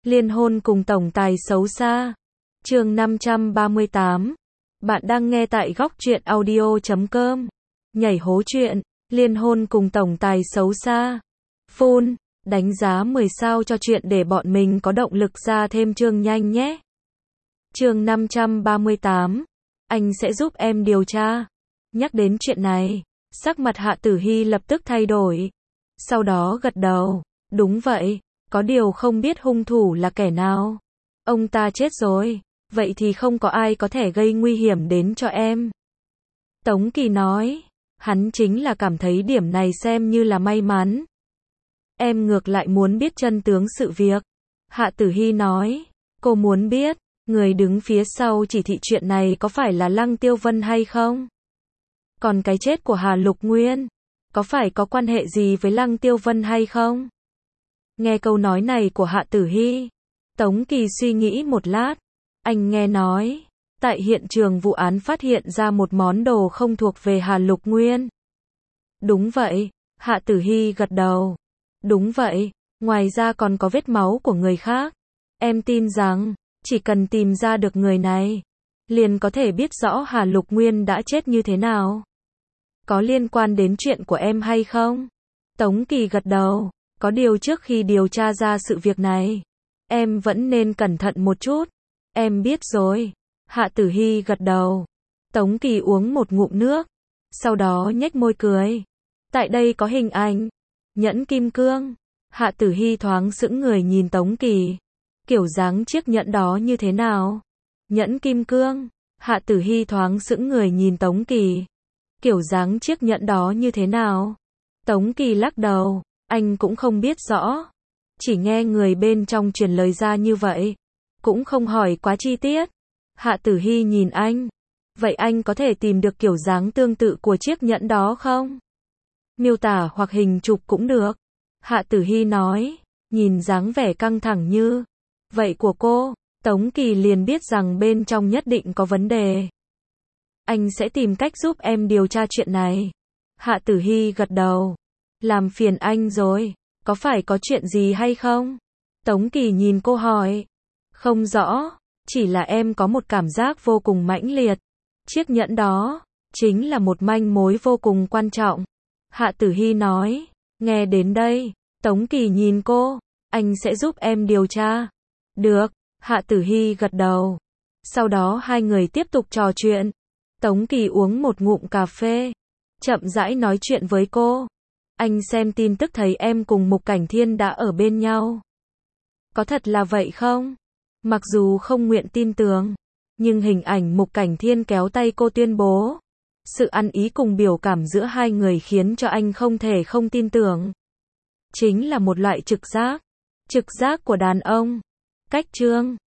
Liên hôn cùng tổng tài xấu xa. Chương 538. Bạn đang nghe tại góc truyện audio.com. Nhảy hố chuyện, liên hôn cùng tổng tài xấu xa. Phun, đánh giá 10 sao cho chuyện để bọn mình có động lực ra thêm chương nhanh nhé. Chương 538. Anh sẽ giúp em điều tra. Nhắc đến chuyện này, sắc mặt Hạ Tử Hy lập tức thay đổi. Sau đó gật đầu. Đúng vậy, có điều không biết hung thủ là kẻ nào. Ông ta chết rồi, vậy thì không có ai có thể gây nguy hiểm đến cho em. Tống Kỳ nói, hắn chính là cảm thấy điểm này xem như là may mắn. Em ngược lại muốn biết chân tướng sự việc. Hạ Tử Hy nói, cô muốn biết, người đứng phía sau chỉ thị chuyện này có phải là Lăng Tiêu Vân hay không? Còn cái chết của Hà Lục Nguyên, có phải có quan hệ gì với Lăng Tiêu Vân hay không? Nghe câu nói này của Hạ Tử Hy, Tống Kỳ suy nghĩ một lát. Anh nghe nói, tại hiện trường vụ án phát hiện ra một món đồ không thuộc về Hà Lục Nguyên. Đúng vậy, Hạ Tử Hy gật đầu. Đúng vậy, ngoài ra còn có vết máu của người khác. Em tin rằng, chỉ cần tìm ra được người này, liền có thể biết rõ Hà Lục Nguyên đã chết như thế nào. Có liên quan đến chuyện của em hay không? Tống Kỳ gật đầu. Có điều trước khi điều tra ra sự việc này, em vẫn nên cẩn thận một chút. Em biết rồi. Hạ Tử Hy gật đầu. Tống Kỳ uống một ngụm nước, sau đó nhếch môi cười. Tại đây có hình ảnh nhẫn kim cương. Hạ Tử Hy thoáng sững người nhìn Tống Kỳ. Kiểu dáng chiếc nhẫn đó như thế nào? Nhẫn kim cương. Hạ Tử Hy thoáng sững người nhìn Tống Kỳ. Kiểu dáng chiếc nhẫn đó như thế nào? Tống Kỳ lắc đầu. Anh cũng không biết rõ. Chỉ nghe người bên trong truyền lời ra như vậy. Cũng không hỏi quá chi tiết. Hạ Tử Hy nhìn anh. Vậy anh có thể tìm được kiểu dáng tương tự của chiếc nhẫn đó không? Miêu tả hoặc hình chụp cũng được. Hạ Tử Hy nói. Nhìn dáng vẻ căng thẳng như vậy của cô, Tống Kỳ liền biết rằng bên trong nhất định có vấn đề. Anh sẽ tìm cách giúp em điều tra chuyện này. Hạ Tử Hy gật đầu. Làm phiền anh rồi, có phải có chuyện gì hay không? Tống Kỳ nhìn cô hỏi. Không rõ, chỉ là em có một cảm giác vô cùng mãnh liệt. Chiếc nhẫn đó, chính là một manh mối vô cùng quan trọng. Hạ Tử Hy nói. Nghe đến đây, Tống Kỳ nhìn cô. Anh sẽ giúp em điều tra. Được, Hạ Tử Hy gật đầu. Sau đó hai người tiếp tục trò chuyện. Tống Kỳ uống một ngụm cà phê, chậm rãi nói chuyện với cô. Anh xem tin tức thấy em cùng Mục Cảnh Thiên đã ở bên nhau. Có thật là vậy không? Mặc dù không nguyện tin tưởng, nhưng hình ảnh Mục Cảnh Thiên kéo tay cô tuyên bố. Sự ăn ý cùng biểu cảm giữa hai người khiến cho anh không thể không tin tưởng. Chính là một loại trực giác. Trực giác của đàn ông. Cách chương